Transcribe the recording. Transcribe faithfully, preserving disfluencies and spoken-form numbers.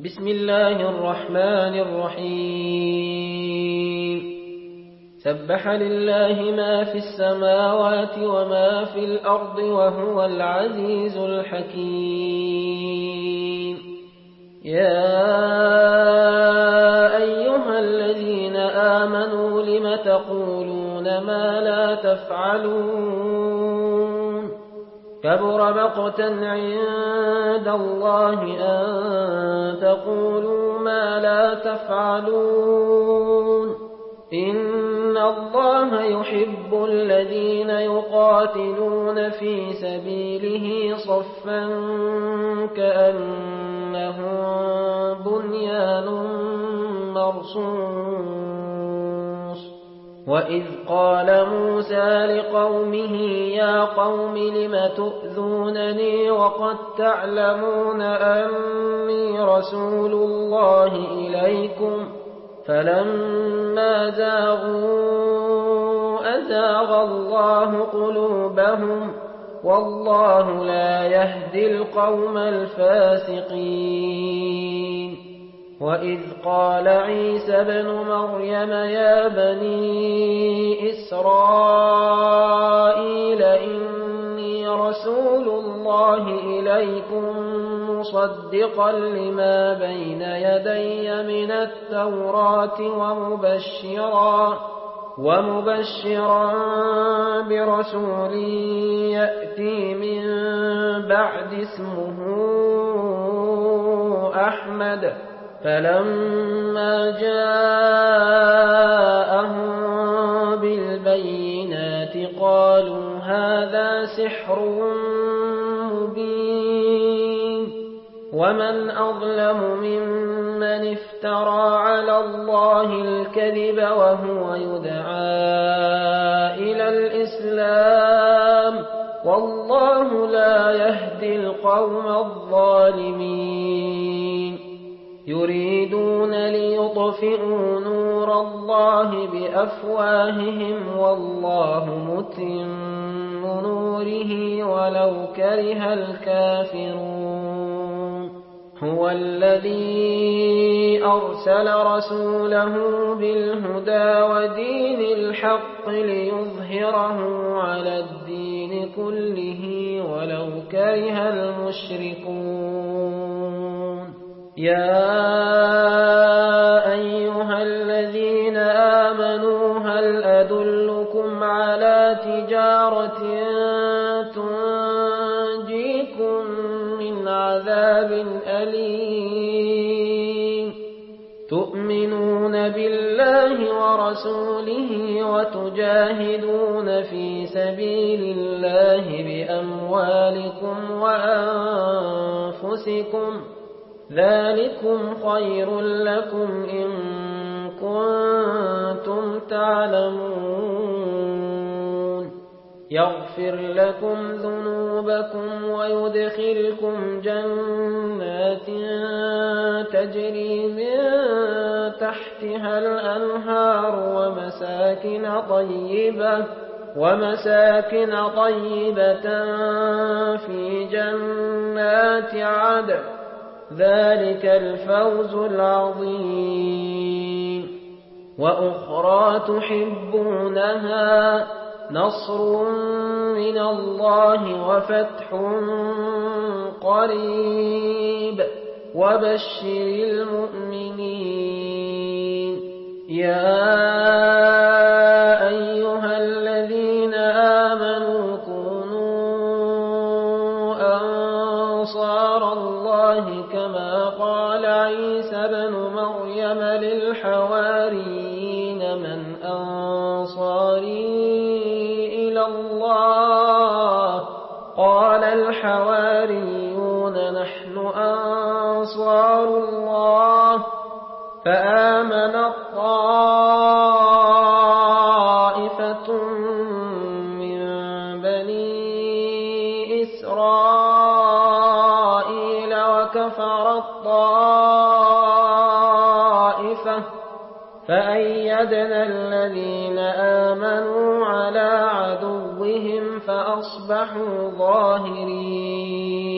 بسم الله الرحمن الرحيم سبح لله ما في السماوات وما في الأرض وهو العزيز الحكيم يا أيها الذين آمنوا لم تقولون ما لا تفعلون كبر مقتا عند الله أن تقولوا ما لا تفعلون إن الله يحب الذين يقاتلون في سبيله صفا كأنهم بنيان مرصوص وإذ قال موسى لقومه يا قوم لم تؤذونني وقد تعلمون أني رسول الله إليكم فلما زاغوا أزاغ الله قلوبهم والله لا يهدي القوم الفاسقين وإذ قال عيسى ابن مريم يا بني إسرائيل إني رسول الله إليكم مصدقا لما بين يدي من التوراة ومبشرا ومبشرا برسول يأتي من بعد اسمه أحمد فلما جاءهم بالبينات قالوا هذا سحر مبين ومن أظلم ممن افترى على الله الكذب وهو يدعى إلى الإسلام والله لا يهدي القوم الظالمين يريدون ليطفئوا نور الله بأفواههم والله متم نوره ولو كره الكافرون هو الذي أرسل رسوله بالهدى ودين الحق ليظهره على الدين كله ولو كره المشركون يا أيها الذين آمنوا هل أدلكم على تجارة تنجيكم من عذاب أليم تؤمنون بالله ورسوله وتجاهدون في سبيل الله بأموالكم وأنفسكم ذلكم خير لكم إن كنتم تعلمون يغفر لكم ذنوبكم ويدخلكم جنات تجري من تحتها الأنهار ومساكن طيبة ومساكن طيبة في جنات عدن ذلك الفوز العظيم وأخرى تحبونها نصر من الله وفتح قريب وبشر المؤمنين يا أيها الذين آمنوا كونوا أنصار الله كما قال عيسى بن مريم للحواريين من أنصاري إلى الله قال الحواريون نحن أنصار الله فآمنت طائفة من بني إسرائيل وكفرت طائفة فأيدنا الذين آمنوا على عدوهم فأصبحوا ظاهرين